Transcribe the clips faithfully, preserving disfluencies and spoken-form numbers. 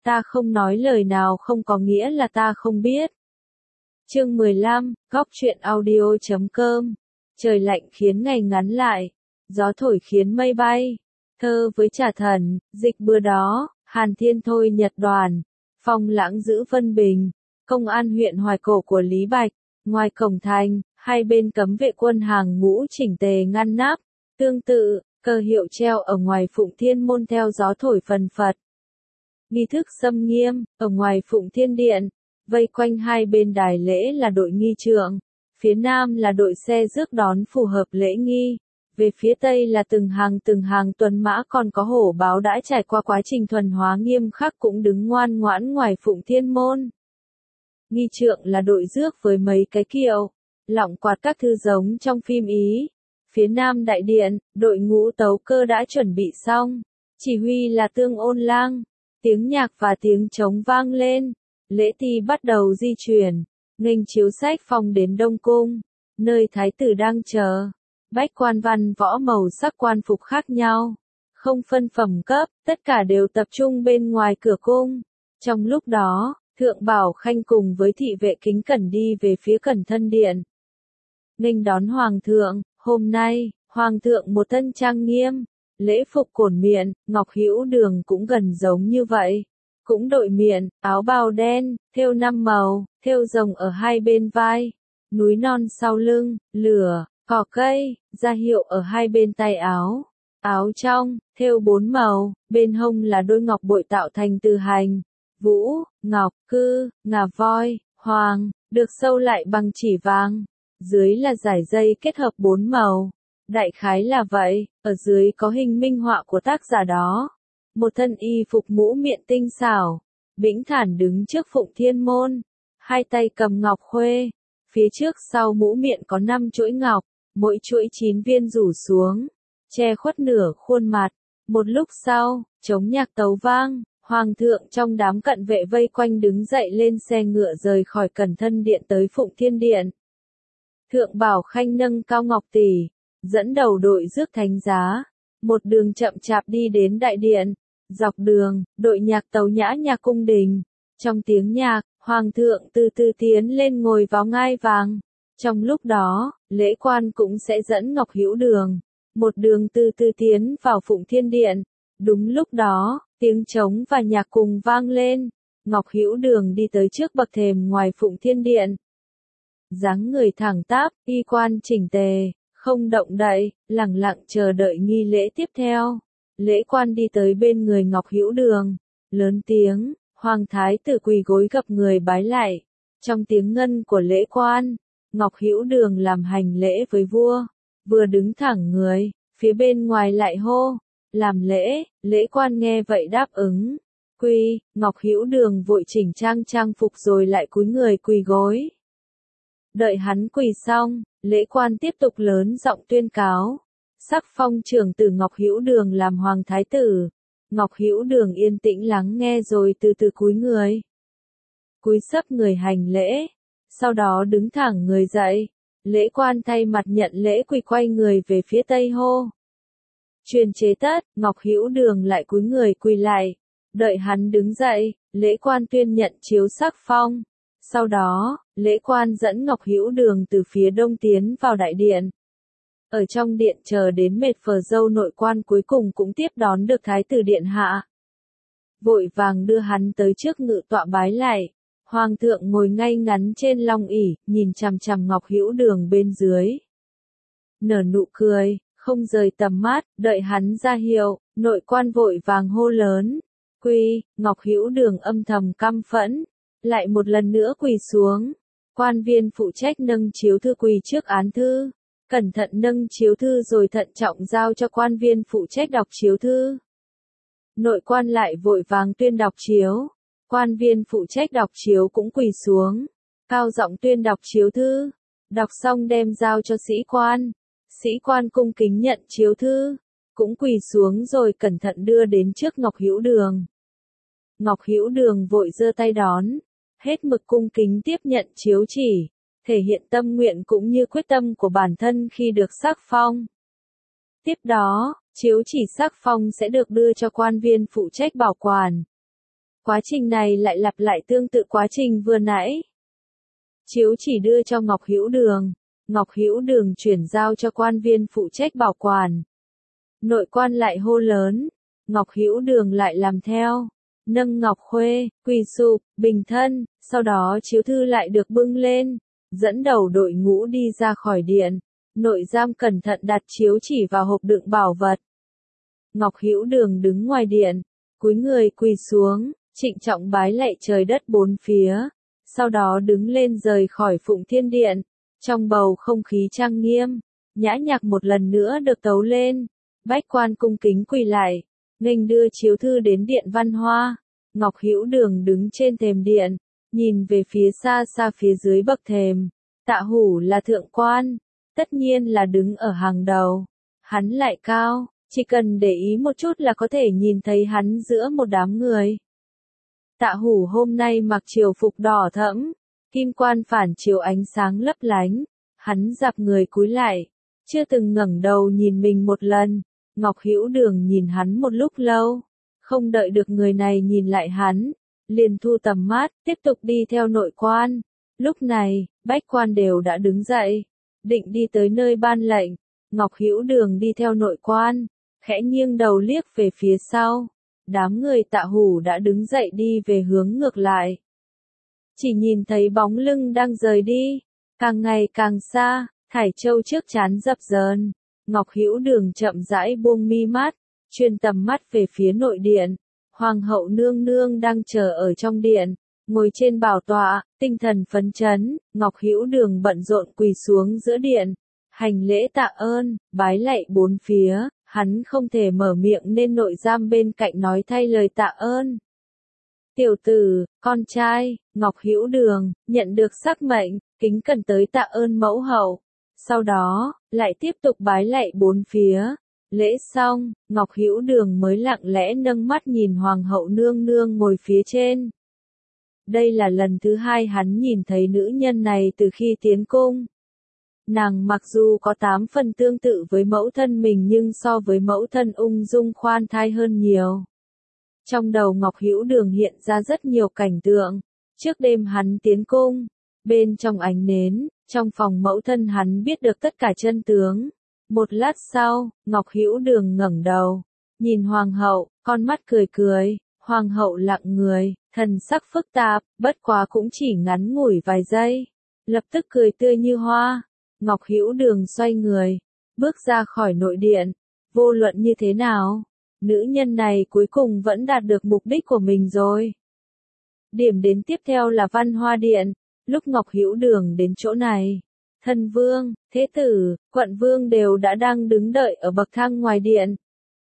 Ta không nói lời nào không có nghĩa là ta không biết. Chương mười lăm, góc truyện audio chấm com. Trời lạnh khiến ngày ngắn lại, gió thổi khiến mây bay. Thơ với Trà Thần, dịch bữa đó, Hàn Thiên thôi Nhật Đoàn, Phong lãng giữ Vân Bình, công an huyện Hoài Cổ của Lý Bạch, ngoài cổng thành, hai bên cấm vệ quân hàng ngũ chỉnh tề ngăn nắp, tương tự, cờ hiệu treo ở ngoài Phụng Thiên Môn theo gió thổi phần phật. Nghi thức xâm nghiêm, ở ngoài Phụng Thiên Điện, vây quanh hai bên đài lễ là đội nghi trượng, phía nam là đội xe rước đón phù hợp lễ nghi. Về phía Tây là từng hàng từng hàng tuần mã còn có hổ báo đã trải qua quá trình thuần hóa nghiêm khắc cũng đứng ngoan ngoãn ngoài Phụng Thiên Môn. Nghi trượng là đội rước với mấy cái kiệu, lọng quạt các thư giống trong phim Ý. Phía Nam đại điện, đội ngũ tấu cơ đã chuẩn bị xong, chỉ huy là Tương Ôn Lang, tiếng nhạc và tiếng trống vang lên, lễ ti bắt đầu di chuyển, nghênh chiếu sách phong đến Đông Cung, nơi thái tử đang chờ. Bách quan văn võ màu sắc quan phục khác nhau, không phân phẩm cấp, tất cả đều tập trung bên ngoài cửa cung. Trong lúc đó, Thượng Bảo Khanh cùng với thị vệ kính cẩn đi về phía Cẩn Thân Điện. Nghênh đón Hoàng thượng, hôm nay, Hoàng thượng một thân trang nghiêm, lễ phục cổn miện, Ngọc Hữu Đường cũng gần giống như vậy. Cũng đội miện, áo bào đen, thêu năm màu, thêu rồng ở hai bên vai, núi non sau lưng, lửa. Cỏ cây, ra hiệu ở hai bên tay áo. Áo trong, thêu bốn màu, bên hông là đôi ngọc bội tạo thành từ hành, vũ, ngọc, cư, ngà voi, hoàng, được sâu lại bằng chỉ vàng. Dưới là dải dây kết hợp bốn màu. Đại khái là vậy, ở dưới có hình minh họa của tác giả đó. Một thân y phục mũ miện tinh xảo, bĩnh thản đứng trước Phụng Thiên Môn, hai tay cầm ngọc khuê. Phía trước sau mũ miện có năm chuỗi ngọc. Mỗi chuỗi chín viên rủ xuống, che khuất nửa khuôn mặt. Một lúc sau, trống nhạc tấu vang, Hoàng thượng trong đám cận vệ vây quanh đứng dậy lên xe ngựa rời khỏi Cẩn Thân Điện tới Phụng Thiên Điện. Thượng Bảo Khanh nâng cao ngọc tỷ, dẫn đầu đội rước thánh giá, một đường chậm chạp đi đến đại điện. Dọc đường, đội nhạc tấu nhã nhạc cung đình. Trong tiếng nhạc, Hoàng thượng từ từ tiến lên ngồi vào ngai vàng. Trong lúc đó, lễ quan cũng sẽ dẫn Ngọc Hữu Đường, một đường từ từ tiến vào Phụng Thiên Điện. Đúng lúc đó, tiếng trống và nhạc cùng vang lên, Ngọc Hữu Đường đi tới trước bậc thềm ngoài Phụng Thiên Điện. Dáng người thẳng tắp, y quan chỉnh tề, không động đậy, lặng lặng chờ đợi nghi lễ tiếp theo. Lễ quan đi tới bên người Ngọc Hữu Đường, lớn tiếng, Hoàng thái tử quỳ gối gập người bái lạy. Trong tiếng ngân của lễ quan, Ngọc Hữu Đường làm hành lễ với vua, vừa đứng thẳng người, phía bên ngoài lại hô, làm lễ. Lễ quan nghe vậy đáp ứng, quy. Ngọc Hữu Đường vội chỉnh trang trang phục rồi lại cúi người quỳ gối. Đợi hắn quỳ xong, lễ quan tiếp tục lớn giọng tuyên cáo, sắc phong trưởng tử Ngọc Hữu Đường làm hoàng thái tử. Ngọc Hữu Đường yên tĩnh lắng nghe rồi từ từ cúi người, cúi sấp người hành lễ. Sau đó đứng thẳng người dậy, lễ quan thay mặt nhận lễ quỳ quay người về phía Tây hô. Truyền chế tất, Ngọc Hữu Đường lại cúi người quỳ lại, đợi hắn đứng dậy, lễ quan tuyên nhận chiếu sắc phong. Sau đó, lễ quan dẫn Ngọc Hữu Đường từ phía đông tiến vào đại điện. Ở trong điện chờ đến mệt phờ dâu nội quan cuối cùng cũng tiếp đón được thái tử điện hạ. Vội vàng đưa hắn tới trước ngự tọa bái lạy. Hoàng thượng ngồi ngay ngắn trên long ỷ, nhìn chằm chằm Ngọc Hữu Đường bên dưới. Nở nụ cười, không rời tầm mắt, đợi hắn ra hiệu, nội quan vội vàng hô lớn. Quy. Ngọc Hữu Đường âm thầm căm phẫn, lại một lần nữa quỳ xuống. Quan viên phụ trách nâng chiếu thư quỳ trước án thư, cẩn thận nâng chiếu thư rồi thận trọng giao cho quan viên phụ trách đọc chiếu thư. Nội quan lại vội vàng tuyên đọc chiếu. Quan viên phụ trách đọc chiếu cũng quỳ xuống, cao giọng tuyên đọc chiếu thư, đọc xong đem giao cho sĩ quan. Sĩ quan cung kính nhận chiếu thư, cũng quỳ xuống rồi cẩn thận đưa đến trước Ngọc Hữu Đường. Ngọc Hữu Đường vội giơ tay đón, hết mực cung kính tiếp nhận chiếu chỉ, thể hiện tâm nguyện cũng như quyết tâm của bản thân khi được sắc phong. Tiếp đó, chiếu chỉ sắc phong sẽ được đưa cho quan viên phụ trách bảo quản. Quá trình này lại lặp lại tương tự quá trình vừa nãy. Chiếu chỉ đưa cho Ngọc Hữu Đường, Ngọc Hữu Đường chuyển giao cho quan viên phụ trách bảo quản. Nội quan lại hô lớn, Ngọc Hữu Đường lại làm theo, nâng Ngọc Khuê, quỳ sụp, bình thân, sau đó chiếu thư lại được bưng lên, dẫn đầu đội ngũ đi ra khỏi điện. Nội giam cẩn thận đặt chiếu chỉ vào hộp đựng bảo vật. Ngọc Hữu Đường đứng ngoài điện, cúi người quỳ xuống, trịnh trọng bái lạy trời đất bốn phía, sau đó đứng lên rời khỏi Phụng Thiên Điện. Trong bầu không khí trang nghiêm, nhã nhạc một lần nữa được tấu lên, bách quan cung kính quỳ lại, nghênh đưa chiếu thư đến Điện Văn Hoa. Ngọc Hữu Đường đứng trên thềm điện, nhìn về phía xa xa phía dưới bậc thềm. Tạ Hủ là thượng quan, tất nhiên là đứng ở hàng đầu. Hắn lại cao, chỉ cần để ý một chút là có thể nhìn thấy hắn giữa một đám người. Tạ Hủ hôm nay mặc triều phục đỏ thẫm, kim quan phản chiếu ánh sáng lấp lánh. Hắn dạp người cúi lại, chưa từng ngẩng đầu nhìn mình một lần. Ngọc Hữu Đường nhìn hắn một lúc lâu, không đợi được người này nhìn lại hắn, liền thu tầm mắt, tiếp tục đi theo nội quan. Lúc này, bách quan đều đã đứng dậy, định đi tới nơi ban lệnh. Ngọc Hữu Đường đi theo nội quan, khẽ nghiêng đầu liếc về phía sau. Đám người Tạ Hủ đã đứng dậy đi về hướng ngược lại. Chỉ nhìn thấy bóng lưng đang rời đi, càng ngày càng xa, Thải Châu trước trán dập dờn. Ngọc Hữu Đường chậm rãi buông mi mắt, chuyên tầm mắt về phía nội điện. Hoàng hậu nương nương đang chờ ở trong điện, ngồi trên bảo tọa, tinh thần phấn chấn. Ngọc Hữu Đường bận rộn quỳ xuống giữa điện, hành lễ tạ ơn, bái lạy bốn phía. Hắn không thể mở miệng nên nội giam bên cạnh nói thay lời tạ ơn. Tiểu tử, con trai, Ngọc Hữu Đường, nhận được sắc mệnh, kính cẩn tới tạ ơn mẫu hậu. Sau đó, lại tiếp tục bái lạy bốn phía. Lễ xong, Ngọc Hữu Đường mới lặng lẽ nâng mắt nhìn Hoàng hậu nương nương ngồi phía trên. Đây là lần thứ hai hắn nhìn thấy nữ nhân này từ khi tiến cung. Nàng mặc dù có tám phần tương tự với mẫu thân mình nhưng so với mẫu thân ung dung khoan thai hơn nhiều. Trong đầu Ngọc Hữu Đường hiện ra rất nhiều cảnh tượng. Trước đêm hắn tiến cung, bên trong ánh nến, trong phòng mẫu thân hắn biết được tất cả chân tướng. Một lát sau, Ngọc Hữu Đường ngẩng đầu, nhìn Hoàng hậu, con mắt cười cười. Hoàng hậu lặng người, thần sắc phức tạp, bất quá cũng chỉ ngắn ngủi vài giây. Lập tức cười tươi như hoa. Ngọc Hữu Đường xoay người, bước ra khỏi nội điện. Vô luận như thế nào, nữ nhân này cuối cùng vẫn đạt được mục đích của mình rồi. Điểm đến tiếp theo là Văn Hoa Điện. Lúc Ngọc Hữu Đường đến chỗ này, thân vương, thế tử, quận vương đều đã đang đứng đợi ở bậc thang ngoài điện.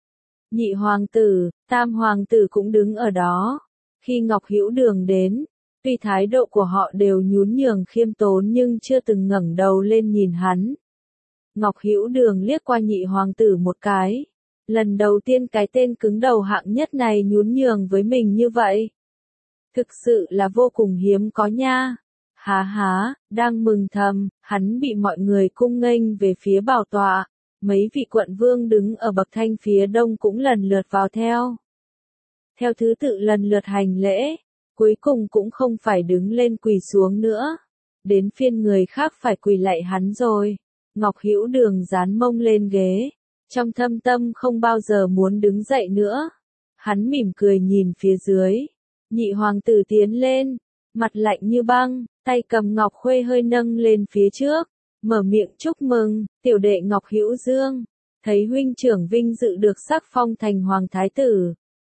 Nhị hoàng tử, tam hoàng tử cũng đứng ở đó. Khi Ngọc Hữu Đường đến, tuy thái độ của họ đều nhún nhường khiêm tốn nhưng chưa từng ngẩng đầu lên nhìn hắn. Ngọc Hữu Đường liếc qua nhị hoàng tử một cái. Lần đầu tiên cái tên cứng đầu hạng nhất này nhún nhường với mình như vậy. Thực sự là vô cùng hiếm có nha. Há há, đang mừng thầm, hắn bị mọi người cung nghênh về phía bảo tọa. Mấy vị quận vương đứng ở bậc thanh phía đông cũng lần lượt vào theo. Theo thứ tự lần lượt hành lễ, cuối cùng cũng không phải đứng lên quỳ xuống nữa. Đến phiên người khác phải quỳ lạy hắn rồi. Ngọc Hữu Đường dán mông lên ghế, trong thâm tâm không bao giờ muốn đứng dậy nữa. Hắn mỉm cười nhìn phía dưới. Nhị hoàng tử tiến lên, mặt lạnh như băng, tay cầm Ngọc Khuê hơi nâng lên phía trước, mở miệng chúc mừng, tiểu đệ Ngọc Hữu Dương, thấy huynh trưởng vinh dự được sắc phong thành hoàng thái tử.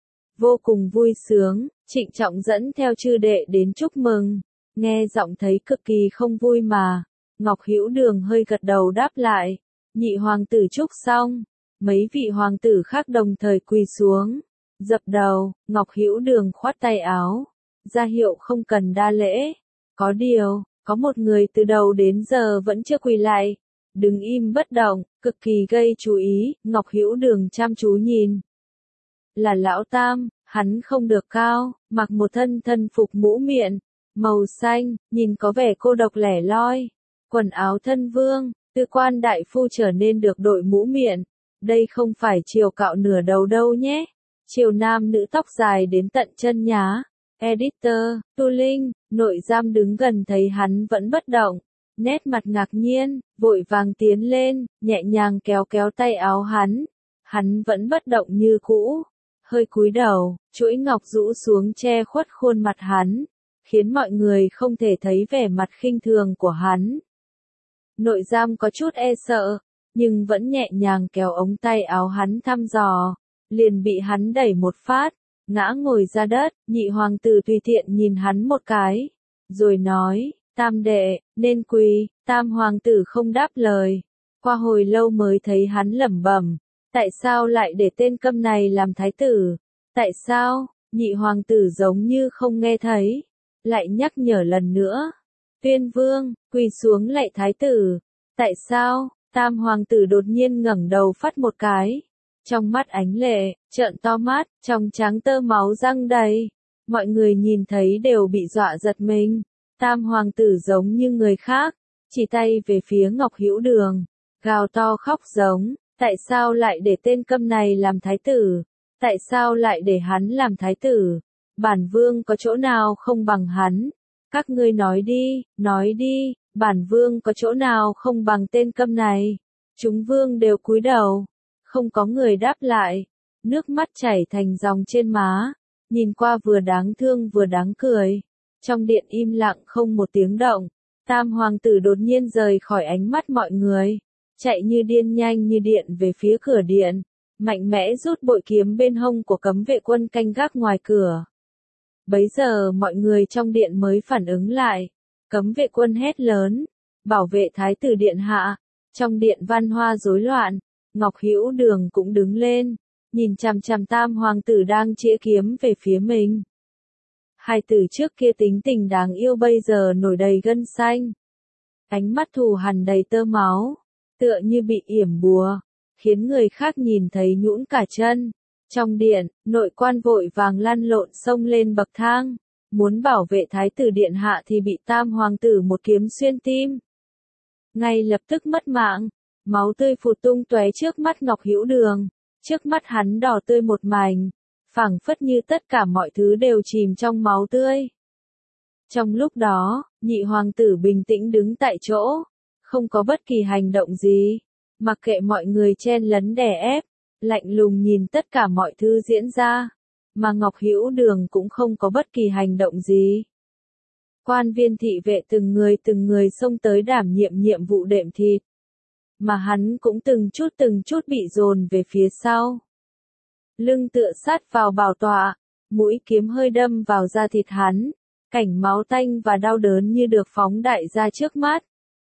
Vô cùng vui sướng, trịnh trọng dẫn theo chư đệ đến chúc mừng, nghe giọng thấy cực kỳ không vui mà. Ngọc Hữu Đường hơi gật đầu đáp lại, nhị hoàng tử chúc xong, mấy vị hoàng tử khác đồng thời quỳ xuống, dập đầu. Ngọc Hữu Đường khoát tay áo, ra hiệu không cần đa lễ. Có điều, có một người từ đầu đến giờ vẫn chưa quỳ lại, đứng im bất động, cực kỳ gây chú ý. Ngọc Hữu Đường chăm chú nhìn. Là lão tam, hắn không được cao, mặc một thân thân phục mũ miện, màu xanh, nhìn có vẻ cô độc lẻ loi. Quần áo thân vương, tư quan đại phu trở nên được đội mũ miện. Đây không phải chiều cạo nửa đầu đâu nhé. Chiều nam nữ tóc dài đến tận chân nhá, Editor, Tu Linh, nội giam đứng gần thấy hắn vẫn bất động, nét mặt ngạc nhiên, vội vàng tiến lên, nhẹ nhàng kéo kéo tay áo hắn. Hắn vẫn bất động như cũ, hơi cúi đầu, chuỗi ngọc rũ xuống che khuất khuôn mặt hắn, khiến mọi người không thể thấy vẻ mặt khinh thường của hắn. Nội giam có chút e sợ, nhưng vẫn nhẹ nhàng kéo ống tay áo hắn thăm dò, liền bị hắn đẩy một phát, ngã ngồi ra đất. Nhị hoàng tử tùy tiện nhìn hắn một cái, rồi nói, tam đệ, nên quỳ. Tam hoàng tử không đáp lời, qua hồi lâu mới thấy hắn lẩm bẩm, tại sao lại để tên câm này làm thái tử? Tại sao? Nhị hoàng tử giống như không nghe thấy, lại nhắc nhở lần nữa. Tuyên vương, quỳ xuống lạy thái tử. Tại sao? Tam hoàng tử đột nhiên ngẩng đầu phắt một cái, trong mắt ánh lệ, trợn to mắt, trong trắng tơ máu răng đầy. Mọi người nhìn thấy đều bị dọa giật mình. Tam hoàng tử giống như người khác, chỉ tay về phía Ngọc Hữu Đường, gào to khóc giống, tại sao lại để tên câm này làm thái tử? Tại sao lại để hắn làm thái tử? Bản vương có chỗ nào không bằng hắn? Các ngươi nói đi, nói đi, bản vương có chỗ nào không bằng tên câm này? Chúng vương đều cúi đầu, không có người đáp lại, nước mắt chảy thành dòng trên má, nhìn qua vừa đáng thương vừa đáng cười. Trong điện im lặng không một tiếng động, tam hoàng tử đột nhiên rời khỏi ánh mắt mọi người, chạy như điên nhanh như điện về phía cửa điện, mạnh mẽ rút bội kiếm bên hông của cấm vệ quân canh gác ngoài cửa. Bấy giờ mọi người trong điện mới phản ứng lại, cấm vệ quân hét lớn, bảo vệ thái tử điện hạ. Trong điện văn hoa rối loạn, Ngọc Hữu Đường cũng đứng lên, nhìn chằm chằm tam hoàng tử đang chĩa kiếm về phía mình. Hai tử trước kia tính tình đáng yêu bây giờ nổi đầy gân xanh, ánh mắt thù hằn đầy tơ máu, tựa như bị yểm bùa, khiến người khác nhìn thấy nhũn cả chân. Trong điện, nội quan vội vàng lăn lộn xông lên bậc thang, muốn bảo vệ thái tử điện hạ thì bị tam hoàng tử một kiếm xuyên tim. Ngay lập tức mất mạng, máu tươi phụt tung tóe trước mắt Ngọc Hữu Đường, trước mắt hắn đỏ tươi một mảnh, phảng phất như tất cả mọi thứ đều chìm trong máu tươi. Trong lúc đó, nhị hoàng tử bình tĩnh đứng tại chỗ, không có bất kỳ hành động gì, mặc kệ mọi người chen lấn đè ép, lạnh lùng nhìn tất cả mọi thứ diễn ra, mà Ngọc Hữu Đường cũng không có bất kỳ hành động gì. Quan viên thị vệ từng người từng người xông tới đảm nhiệm nhiệm vụ đệm thịt, mà hắn cũng từng chút từng chút bị dồn về phía sau. Lưng tựa sát vào bảo tọa, mũi kiếm hơi đâm vào da thịt hắn, cảnh máu tanh và đau đớn như được phóng đại ra trước mắt.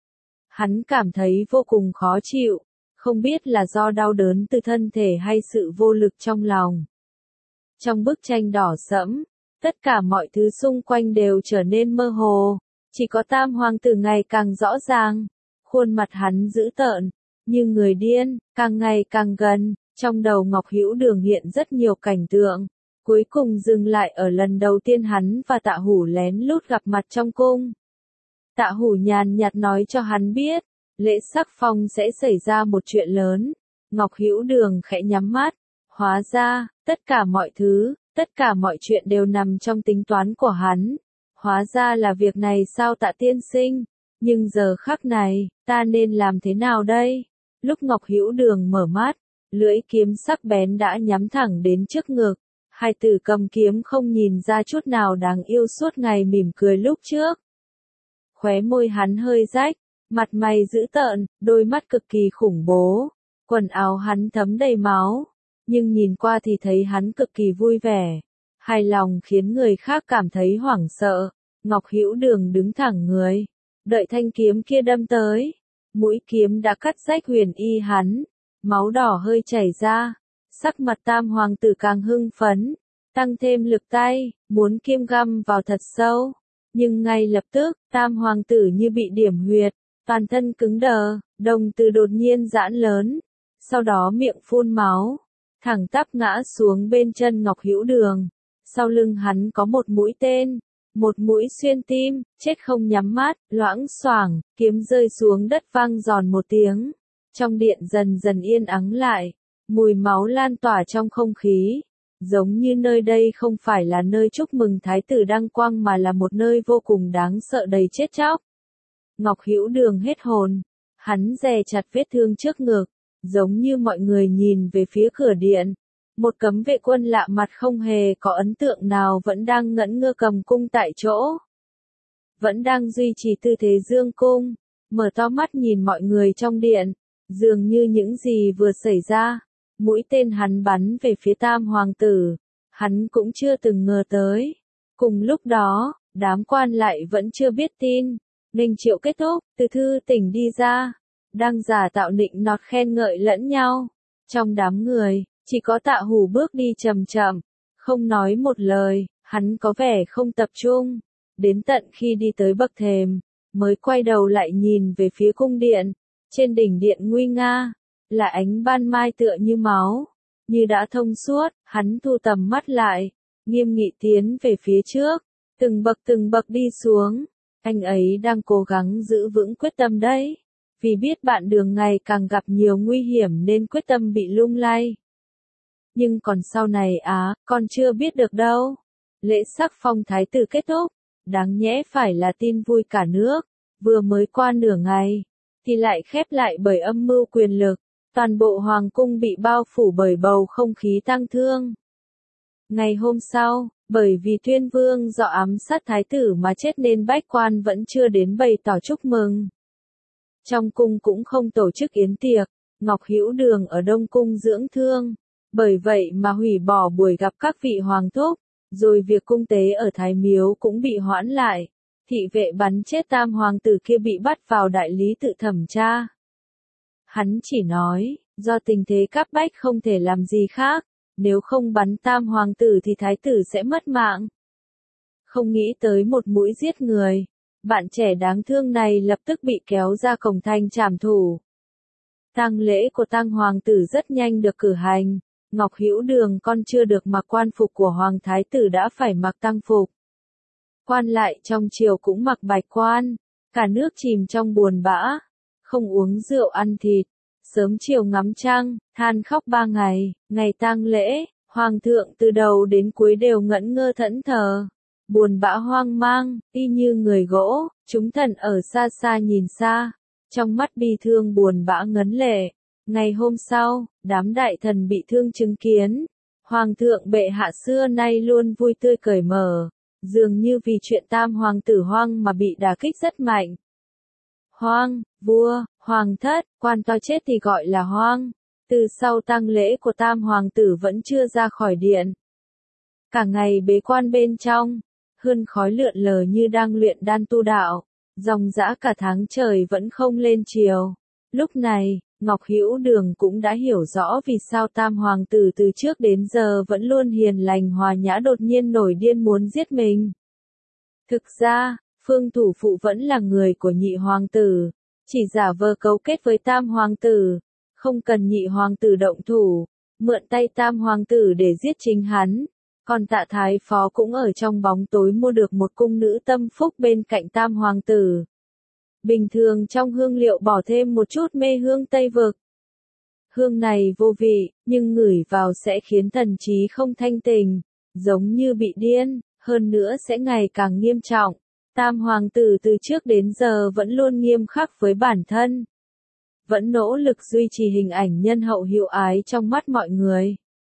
Hắn cảm thấy vô cùng khó chịu, không biết là do đau đớn từ thân thể hay sự vô lực trong lòng. Trong bức tranh đỏ sẫm, tất cả mọi thứ xung quanh đều trở nên mơ hồ, chỉ có tam hoàng tử ngày càng rõ ràng, khuôn mặt hắn dữ tợn, như người điên, càng ngày càng gần. Trong đầu Ngọc Hữu Đường hiện rất nhiều cảnh tượng, cuối cùng dừng lại ở lần đầu tiên hắn và Tạ Hủ lén lút gặp mặt trong cung. Tạ Hủ nhàn nhạt nói cho hắn biết, lễ sắc phong sẽ xảy ra một chuyện lớn. Ngọc Hữu Đường khẽ nhắm mắt, hóa ra, tất cả mọi thứ, tất cả mọi chuyện đều nằm trong tính toán của hắn. Hóa ra là việc này sao Tạ tiên sinh, nhưng giờ khắc này, ta nên làm thế nào đây? Lúc Ngọc Hữu Đường mở mắt, lưỡi kiếm sắc bén đã nhắm thẳng đến trước ngực, hai tử cầm kiếm không nhìn ra chút nào đáng yêu suốt ngày mỉm cười lúc trước. Khóe môi hắn hơi rách, mặt mày dữ tợn, đôi mắt cực kỳ khủng bố, quần áo hắn thấm đầy máu, nhưng nhìn qua thì thấy hắn cực kỳ vui vẻ, hài lòng khiến người khác cảm thấy hoảng sợ. Ngọc Hữu Đường đứng thẳng người, đợi thanh kiếm kia đâm tới, mũi kiếm đã cắt rách huyền y hắn. Máu đỏ hơi chảy ra, sắc mặt tam hoàng tử càng hưng phấn, tăng thêm lực tay, muốn kim găm vào thật sâu. Nhưng ngay lập tức, tam hoàng tử như bị điểm huyệt, toàn thân cứng đờ, đồng tử đột nhiên giãn lớn, sau đó miệng phun máu, thẳng tắp ngã xuống bên chân Ngọc Hữu Đường. Sau lưng hắn có một mũi tên, một mũi xuyên tim, chết không nhắm mắt, loãng xoảng, kiếm rơi xuống đất vang giòn một tiếng. Trong điện dần dần yên ắng lại, mùi máu lan tỏa trong không khí, giống như nơi đây không phải là nơi chúc mừng thái tử đăng quang mà là một nơi vô cùng đáng sợ đầy chết chóc. Ngọc Hữu Đường hết hồn, hắn dè chặt vết thương trước ngực, giống như mọi người nhìn về phía cửa điện. Một cấm vệ quân lạ mặt không hề có ấn tượng nào vẫn đang ngẩn ngơ cầm cung tại chỗ. Vẫn đang duy trì tư thế dương cung, mở to mắt nhìn mọi người trong điện, dường như những gì vừa xảy ra. Mũi tên hắn bắn về phía Tam Hoàng tử, hắn cũng chưa từng ngờ tới. Cùng lúc đó, đám quan lại vẫn chưa biết tin. Ninh Triệu kết thúc, từ thư tỉnh đi ra, đang giả tạo nịnh nọt khen ngợi lẫn nhau. Trong đám người, chỉ có Tạ Hủ bước đi chậm chậm, không nói một lời, hắn có vẻ không tập trung. Đến tận khi đi tới bậc thềm, mới quay đầu lại nhìn về phía cung điện. Trên đỉnh điện nguy nga, là ánh ban mai tựa như máu, như đã thông suốt. Hắn thu tầm mắt lại, nghiêm nghị tiến về phía trước, từng bậc từng bậc đi xuống. Anh ấy đang cố gắng giữ vững quyết tâm đấy, vì biết bạn đường ngày càng gặp nhiều nguy hiểm nên quyết tâm bị lung lay. Nhưng còn sau này á, còn chưa biết được đâu. Lễ sắc phong thái tử kết thúc, đáng nhẽ phải là tin vui cả nước, vừa mới qua nửa ngày, thì lại khép lại bởi âm mưu quyền lực. Toàn bộ hoàng cung bị bao phủ bởi bầu không khí tang thương. Ngày hôm sau, bởi vì Tuyên Vương do ám sát thái tử mà chết nên bách quan vẫn chưa đến bày tỏ chúc mừng. Trong cung cũng không tổ chức yến tiệc, Ngọc Hữu Đường ở Đông Cung dưỡng thương, bởi vậy mà hủy bỏ buổi gặp các vị hoàng thúc, rồi việc cung tế ở Thái Miếu cũng bị hoãn lại. Thị vệ bắn chết Tam Hoàng tử kia bị bắt vào đại lý tự thẩm tra. Hắn chỉ nói, do tình thế cấp bách không thể làm gì khác, nếu không bắn Tam Hoàng tử thì thái tử sẽ mất mạng. Không nghĩ tới một mũi giết người, bạn trẻ đáng thương này lập tức bị kéo ra cổng thành trảm thủ. Tang lễ của Tang Hoàng tử rất nhanh được cử hành, Ngọc Hữu Đường con chưa được mặc quan phục của Hoàng thái tử đã phải mặc tang phục. Quan lại trong triều cũng mặc bạch quan, cả nước chìm trong buồn bã. Không uống rượu ăn thịt, sớm chiều ngắm trăng, than khóc ba ngày. Ngày tang lễ, hoàng thượng từ đầu đến cuối đều ngẩn ngơ thẫn thờ, buồn bã hoang mang, y như người gỗ. Chúng thần ở xa xa nhìn xa, trong mắt bi thương buồn bã ngấn lệ. Ngày hôm sau, đám đại thần bị thương chứng kiến, hoàng thượng bệ hạ xưa nay luôn vui tươi cởi mở, dường như vì chuyện Tam Hoàng tử hoang mà bị đả kích rất mạnh. Hoang, vua, hoàng thất, quan to chết thì gọi là hoang. Từ sau tang lễ của Tam Hoàng tử vẫn chưa ra khỏi điện. Cả ngày bế quan bên trong, hương khói lượn lờ như đang luyện đan tu đạo, dòng dã cả tháng trời vẫn không lên chiều. Lúc này, Ngọc Hữu Đường cũng đã hiểu rõ vì sao Tam Hoàng tử từ trước đến giờ vẫn luôn hiền lành hòa nhã đột nhiên nổi điên muốn giết mình. Thực ra, Phương thủ phụ vẫn là người của nhị hoàng tử, chỉ giả vờ cấu kết với Tam Hoàng tử, không cần nhị hoàng tử động thủ, mượn tay Tam Hoàng tử để giết chính hắn. Còn Tạ Thái Phó cũng ở trong bóng tối mua được một cung nữ tâm phúc bên cạnh Tam Hoàng tử. Bình thường trong hương liệu bỏ thêm một chút mê hương Tây Vực. Hương này vô vị, nhưng ngửi vào sẽ khiến thần trí không thanh tình, giống như bị điên, hơn nữa sẽ ngày càng nghiêm trọng. Tam Hoàng tử từ trước đến giờ vẫn luôn nghiêm khắc với bản thân, vẫn nỗ lực duy trì hình ảnh nhân hậu hiếu ái trong mắt mọi người.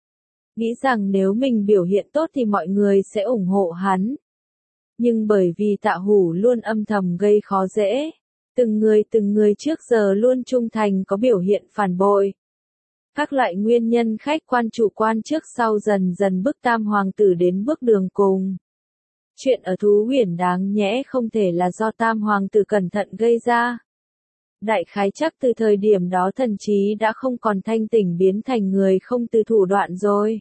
Nghĩ rằng nếu mình biểu hiện tốt thì mọi người sẽ ủng hộ hắn. Nhưng bởi vì Tạ Hủ luôn âm thầm gây khó dễ, từng người từng người trước giờ luôn trung thành có biểu hiện phản bội. Các loại nguyên nhân khách quan chủ quan trước sau dần dần bức Tam Hoàng tử đến bước đường cùng. Chuyện ở Thú Huyền đáng nhẽ không thể là do Tam Hoàng tử cẩn thận gây ra. Đại khái chắc từ thời điểm đó thần trí đã không còn thanh tỉnh biến thành người không từ thủ đoạn rồi.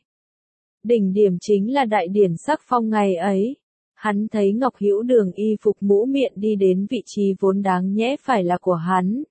Đỉnh điểm chính là đại điển sắc phong ngày ấy. Hắn thấy Ngọc Hữu Đường y phục mũ miệng đi đến vị trí vốn đáng nhẽ phải là của hắn.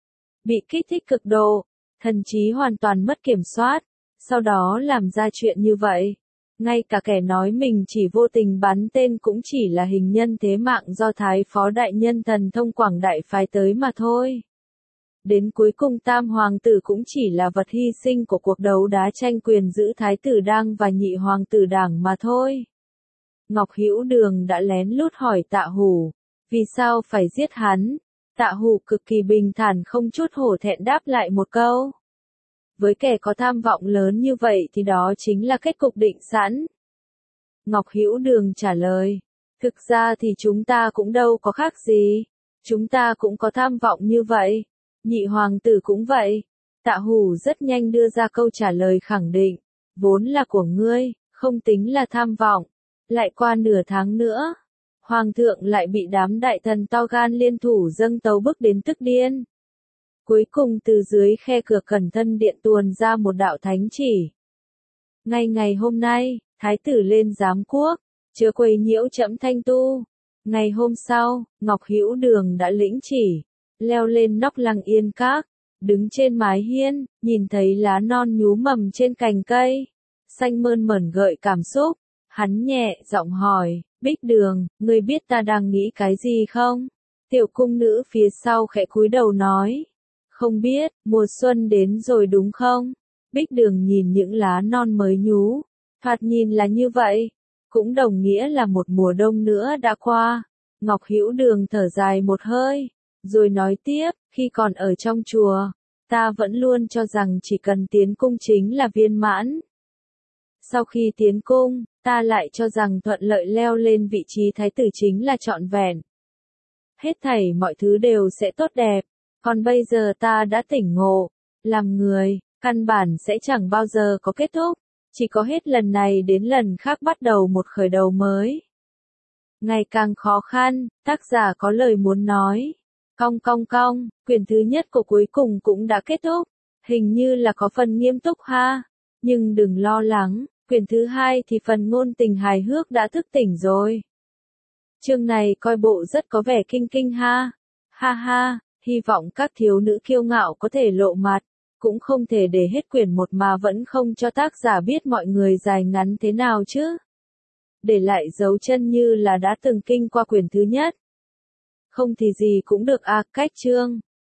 Bị kích thích cực độ, thần trí hoàn toàn mất kiểm soát, sau đó làm ra chuyện như vậy. Ngay cả kẻ nói mình chỉ vô tình bắn tên cũng chỉ là hình nhân thế mạng do Thái Phó Đại Nhân thần thông Quảng Đại phái tới mà thôi. Đến cuối cùng tam hoàng tử cũng chỉ là vật hy sinh của cuộc đấu đá tranh quyền giữa thái tử Đăng và nhị hoàng tử Đảng mà thôi. Ngọc Hữu Đường đã lén lút hỏi Tạ Hủ, vì sao phải giết hắn? Tạ Hủ cực kỳ bình thản không chút hổ thẹn đáp lại một câu. Với kẻ có tham vọng lớn như vậy thì đó chính là kết cục định sẵn. Ngọc Hữu Đường trả lời, thực ra thì chúng ta cũng đâu có khác gì, chúng ta cũng có tham vọng như vậy, nhị hoàng tử cũng vậy. Tạ Hủ rất nhanh đưa ra câu trả lời khẳng định, vốn là của ngươi, không tính là tham vọng. Lại qua nửa tháng nữa, hoàng thượng lại bị đám đại thần to gan liên thủ dâng tấu bức đến tức điên. Cuối cùng từ dưới khe cửa Cẩn Thân Điện tuồn ra một đạo thánh chỉ. Ngay ngày hôm nay, thái tử lên giám quốc, chớ quấy nhiễu trẫm thanh tu. Ngày hôm sau, Ngọc Hữu Đường đã lĩnh chỉ, leo lên nóc Lăng Yên Các, đứng trên mái hiên, nhìn thấy lá non nhú mầm trên cành cây, xanh mơn mởn gợi cảm xúc. Hắn nhẹ giọng hỏi, Bích Đường, ngươi biết ta đang nghĩ cái gì không? Tiểu cung nữ phía sau khẽ cúi đầu nói, không biết, mùa xuân đến rồi đúng không? Bích Đường nhìn những lá non mới nhú, thoạt nhìn là như vậy, cũng đồng nghĩa là một mùa đông nữa đã qua. Ngọc Hữu Đường thở dài một hơi, rồi nói tiếp, khi còn ở trong chùa, ta vẫn luôn cho rằng chỉ cần tiến cung chính là viên mãn. Sau khi tiến cung, ta lại cho rằng thuận lợi leo lên vị trí thái tử chính là trọn vẹn. Hết thảy mọi thứ đều sẽ tốt đẹp, còn bây giờ ta đã tỉnh ngộ, làm người, căn bản sẽ chẳng bao giờ có kết thúc, chỉ có hết lần này đến lần khác bắt đầu một khởi đầu mới. Ngày càng khó khăn, tác giả có lời muốn nói. Cong cong cong, quyển thứ nhất của cuối cùng cũng đã kết thúc, hình như là có phần nghiêm túc ha, nhưng đừng lo lắng. Quyển thứ hai thì phần ngôn tình hài hước đã thức tỉnh rồi. Chương này coi bộ rất có vẻ kinh kinh ha. Ha ha, hy vọng các thiếu nữ kiêu ngạo có thể lộ mặt, cũng không thể để hết quyển một mà vẫn không cho tác giả biết mọi người dài ngắn thế nào chứ. Để lại dấu chân như là đã từng kinh qua quyển thứ nhất. Không thì gì cũng được à, cách chương.